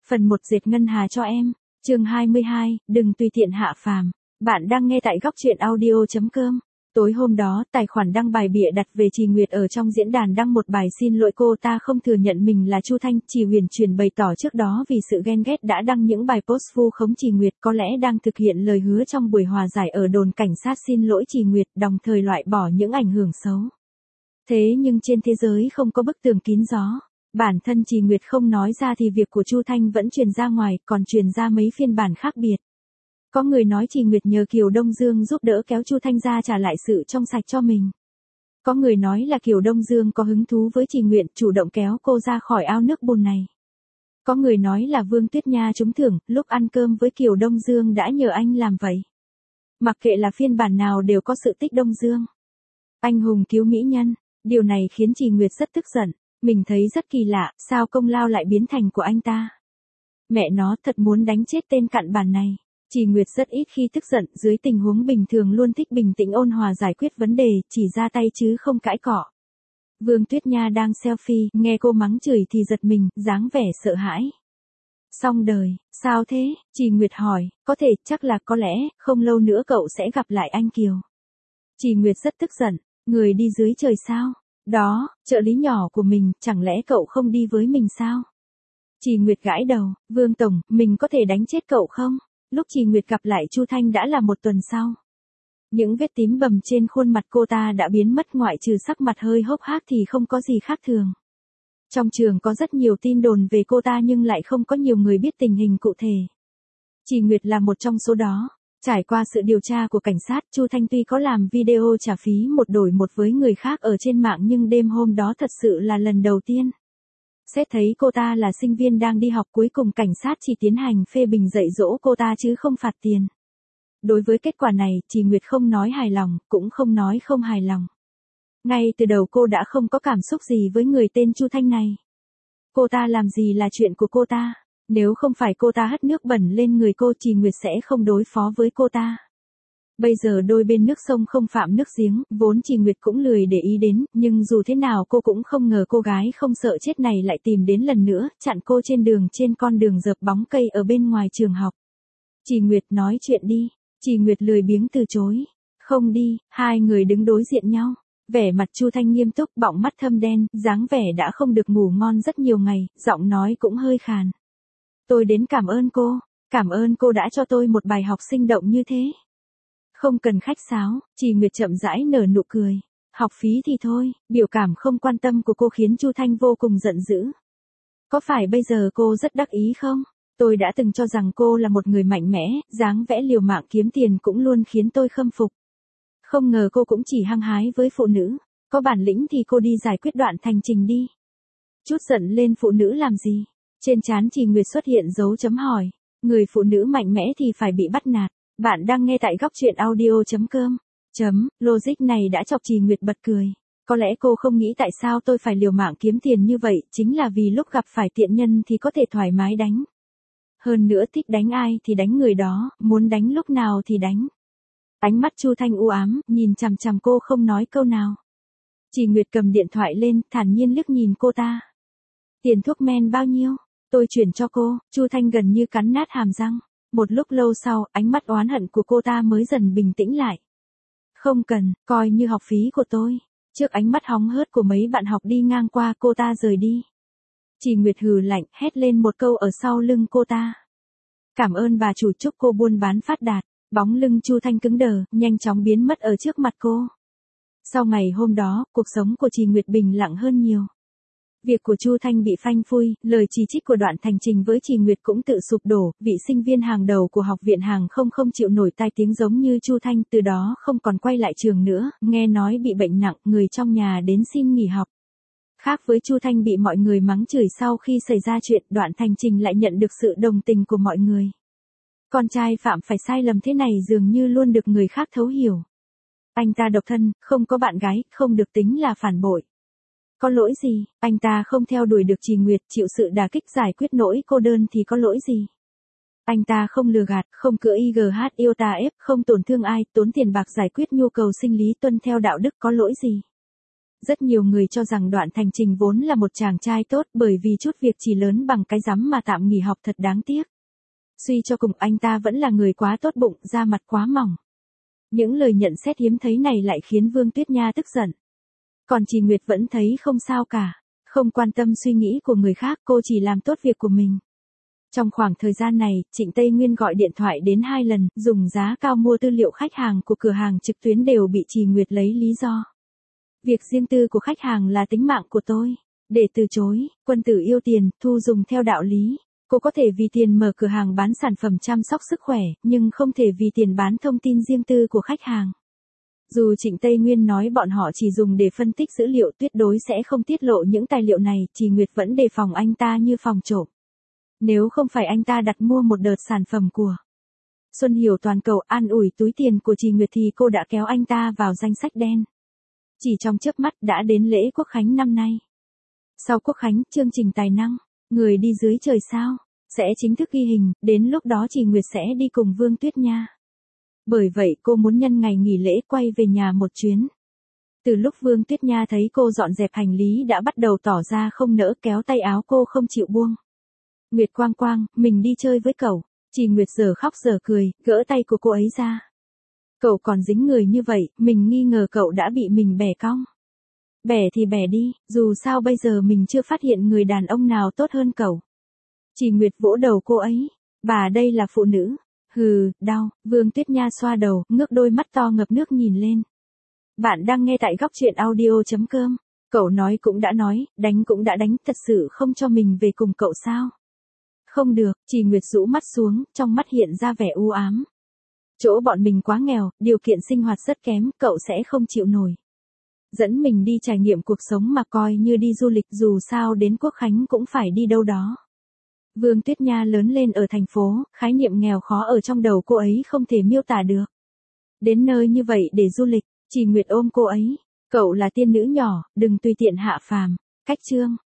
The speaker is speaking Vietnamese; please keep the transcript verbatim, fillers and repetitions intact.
Phần một dệt ngân hà cho em. Chương hai mươi hai, đừng tùy tiện hạ phàm. Bạn đang nghe tại góc truyện audio chấm com. Tối hôm đó, tài khoản đăng bài bịa đặt về Trì Nguyệt ở trong diễn đàn đăng một bài xin lỗi cô ta không thừa nhận mình là Chu Thanh. Trì Huyền Truyền bày tỏ trước đó vì sự ghen ghét đã đăng những bài post vu khống Trì Nguyệt, có lẽ đang thực hiện lời hứa trong buổi hòa giải ở đồn cảnh sát xin lỗi Trì Nguyệt, đồng thời loại bỏ những ảnh hưởng xấu. Thế nhưng trên thế giới không có bức tường kín gió. Bản thân Trì Nguyệt không nói ra thì việc của Chu Thanh vẫn truyền ra ngoài, còn truyền ra mấy phiên bản khác biệt. Có người nói Trì Nguyệt nhờ Kiều Đông Dương giúp đỡ kéo Chu Thanh ra trả lại sự trong sạch cho mình. Có người nói là Kiều Đông Dương có hứng thú với Trì Nguyệt, chủ động kéo cô ra khỏi ao nước bùn này. Có người nói là Vương Tuyết Nha trúng thưởng, lúc ăn cơm với Kiều Đông Dương đã nhờ anh làm vậy. Mặc kệ là phiên bản nào đều có sự tích Đông Dương. Anh hùng cứu mỹ nhân, điều này khiến Trì Nguyệt rất tức giận. Mình thấy rất kỳ lạ, sao công lao lại biến thành của anh ta? Mẹ nó thật muốn đánh chết tên cặn bản này. Trì Nguyệt rất ít khi tức giận, dưới tình huống bình thường luôn thích bình tĩnh ôn hòa giải quyết vấn đề, chỉ ra tay chứ không cãi cọ. Vương Tuyết Nha đang selfie, nghe cô mắng chửi thì giật mình, dáng vẻ sợ hãi. Xong đời, sao thế? Trì Nguyệt hỏi, có thể, chắc là có lẽ, không lâu nữa cậu sẽ gặp lại anh Kiều. Trì Nguyệt rất tức giận, người đi dưới trời sao? Đó, trợ lý nhỏ của mình, chẳng lẽ cậu không đi với mình sao? Trì Nguyệt gãi đầu, Vương Tổng, mình có thể đánh chết cậu không? Lúc Trì Nguyệt gặp lại Chu Thanh đã là một tuần sau. Những vết tím bầm trên khuôn mặt cô ta đã biến mất, ngoại trừ sắc mặt hơi hốc hác thì không có gì khác thường. Trong trường có rất nhiều tin đồn về cô ta nhưng lại không có nhiều người biết tình hình cụ thể. Trì Nguyệt là một trong số đó. Trải qua sự điều tra của cảnh sát, Chu Thanh tuy có làm video trả phí một đổi một với người khác ở trên mạng nhưng đêm hôm đó thật sự là lần đầu tiên. Xét thấy cô ta là sinh viên đang đi học, cuối cùng cảnh sát chỉ tiến hành phê bình dạy dỗ cô ta chứ không phạt tiền. Đối với kết quả này, Trì Nguyệt không nói hài lòng, cũng không nói không hài lòng. Ngay từ đầu cô đã không có cảm xúc gì với người tên Chu Thanh này. Cô ta làm gì là chuyện của cô ta. Nếu không phải cô ta hất nước bẩn lên người cô, Trì Nguyệt sẽ không đối phó với cô ta. Bây giờ đôi bên nước sông không phạm nước giếng, vốn Trì Nguyệt cũng lười để ý đến, nhưng dù thế nào cô cũng không ngờ cô gái không sợ chết này lại tìm đến lần nữa, chặn cô trên đường trên con đường dợp bóng cây ở bên ngoài trường học. Trì Nguyệt nói chuyện đi. Trì Nguyệt lười biếng từ chối. Không đi. Hai người đứng đối diện nhau. Vẻ mặt Chu Thanh nghiêm túc, bọng mắt thâm đen, dáng vẻ đã không được ngủ ngon rất nhiều ngày, giọng nói cũng hơi khàn. Tôi đến cảm ơn cô, cảm ơn cô đã cho tôi một bài học sinh động như thế. Không cần khách sáo, Trì Nguyệt chậm rãi nở nụ cười. Học phí thì thôi, biểu cảm không quan tâm của cô khiến Chu Thanh vô cùng giận dữ. Có phải bây giờ cô rất đắc ý không? Tôi đã từng cho rằng cô là một người mạnh mẽ, dáng vẻ liều mạng kiếm tiền cũng luôn khiến tôi khâm phục. Không ngờ cô cũng chỉ hăng hái với phụ nữ. Có bản lĩnh thì cô đi giải quyết Đoạn Thành Trình đi. Chút giận lên phụ nữ làm gì? Trên trán Trì Nguyệt xuất hiện dấu chấm hỏi. Người phụ nữ mạnh mẽ thì phải bị bắt nạt. Bạn đang nghe tại góc truyện audio chấm com. Chấm, logic này đã chọc Trì Nguyệt bật cười. Có lẽ cô không nghĩ tại sao tôi phải liều mạng kiếm tiền như vậy, chính là vì lúc gặp phải tiện nhân thì có thể thoải mái đánh. Hơn nữa thích đánh ai thì đánh người đó, muốn đánh lúc nào thì đánh. Ánh mắt Chu Thanh u ám, nhìn chằm chằm cô không nói câu nào. Trì Nguyệt cầm điện thoại lên, thản nhiên liếc nhìn cô ta. Tiền thuốc men bao nhiêu? Tôi chuyển cho cô. Chu Thanh gần như cắn nát hàm răng. Một lúc lâu sau, ánh mắt oán hận của cô ta mới dần bình tĩnh lại. Không cần, coi như học phí của tôi. Trước ánh mắt hóng hớt của mấy bạn học đi ngang qua, cô ta rời đi. Trì Nguyệt hừ lạnh, hét lên một câu ở sau lưng cô ta. Cảm ơn bà chủ, chúc cô buôn bán phát đạt. Bóng lưng Chu Thanh cứng đờ, nhanh chóng biến mất ở trước mặt cô. Sau ngày hôm đó, cuộc sống của Trì Nguyệt bình lặng hơn nhiều. Việc của Chu Thanh bị phanh phui, lời chỉ trích của Đoạn Thành Trình với Trì Nguyệt cũng tự sụp đổ, vị sinh viên hàng đầu của học viện hàng không không chịu nổi tai tiếng giống như Chu Thanh, từ đó không còn quay lại trường nữa, nghe nói bị bệnh nặng, người trong nhà đến xin nghỉ học. Khác với Chu Thanh bị mọi người mắng chửi sau khi xảy ra chuyện, Đoạn Thành Trình lại nhận được sự đồng tình của mọi người. Con trai phạm phải sai lầm thế này dường như luôn được người khác thấu hiểu. Anh ta độc thân, không có bạn gái, không được tính là phản bội. Có lỗi gì? Anh ta không theo đuổi được Trì Nguyệt, chịu sự đả kích giải quyết nỗi cô đơn thì có lỗi gì? Anh ta không lừa gạt, không cựa i giê hát yêu ta ép, không tổn thương ai, tốn tiền bạc giải quyết nhu cầu sinh lý tuân theo đạo đức, có lỗi gì? Rất nhiều người cho rằng Đoạn Thành Trình vốn là một chàng trai tốt bởi vì chút việc chỉ lớn bằng cái rắm mà tạm nghỉ học thật đáng tiếc. Suy cho cùng anh ta vẫn là người quá tốt bụng, da mặt quá mỏng. Những lời nhận xét hiếm thấy này lại khiến Vương Tuyết Nha tức giận. Còn Trì Nguyệt vẫn thấy không sao cả, không quan tâm suy nghĩ của người khác, cô chỉ làm tốt việc của mình. Trong khoảng thời gian này, Trịnh Tây Nguyên gọi điện thoại đến hai lần, dùng giá cao mua tư liệu khách hàng của cửa hàng trực tuyến đều bị Trì Nguyệt lấy lý do. Việc riêng tư của khách hàng là tính mạng của tôi. Để từ chối, quân tử yêu tiền, thu dùng theo đạo lý. Cô có thể vì tiền mở cửa hàng bán sản phẩm chăm sóc sức khỏe, nhưng không thể vì tiền bán thông tin riêng tư của khách hàng. Dù Trịnh Tây Nguyên nói bọn họ chỉ dùng để phân tích dữ liệu, tuyệt đối sẽ không tiết lộ những tài liệu này, Trì Nguyệt vẫn đề phòng anh ta như phòng trộm. Nếu không phải anh ta đặt mua một đợt sản phẩm của Xuân Hiểu toàn cầu an ủi túi tiền của Trì Nguyệt thì cô đã kéo anh ta vào danh sách đen. Chỉ trong chớp mắt đã đến lễ Quốc Khánh năm nay. Sau Quốc Khánh, chương trình tài năng, người đi dưới trời sao, sẽ chính thức ghi hình, đến lúc đó Trì Nguyệt sẽ đi cùng Vương Tuyết Nha. Bởi vậy cô muốn nhân ngày nghỉ lễ quay về nhà một chuyến. Từ lúc Vương Tuyết Nha thấy cô dọn dẹp hành lý đã bắt đầu tỏ ra không nỡ, kéo tay áo cô không chịu buông. Nguyệt Quang Quang, mình đi chơi với cậu. Trì Nguyệt giờ khóc giờ cười, gỡ tay của cô ấy ra. Cậu còn dính người như vậy, mình nghi ngờ cậu đã bị mình bẻ cong. Bẻ thì bẻ đi, dù sao bây giờ mình chưa phát hiện người đàn ông nào tốt hơn cậu. Trì Nguyệt vỗ đầu cô ấy. Bà đây là phụ nữ. Hừ, đau. Vương Tuyết Nha xoa đầu, ngước đôi mắt to ngập nước nhìn lên. Bạn đang nghe tại góc truyện audio chấm com. Cậu nói cũng đã nói, đánh cũng đã đánh, thật sự không cho mình về cùng cậu sao? Không được, Trì Nguyệt rũ mắt xuống, trong mắt hiện ra vẻ u ám. Chỗ bọn mình quá nghèo, điều kiện sinh hoạt rất kém, cậu sẽ không chịu nổi. Dẫn mình đi trải nghiệm cuộc sống mà coi như đi du lịch, dù sao đến Quốc Khánh cũng phải đi đâu đó. Vương Tuyết Nha lớn lên ở thành phố, khái niệm nghèo khó ở trong đầu cô ấy không thể miêu tả được. Đến nơi như vậy để du lịch, Trì Nguyệt ôm cô ấy. Cậu là tiên nữ nhỏ, đừng tùy tiện hạ phàm. Cách chương.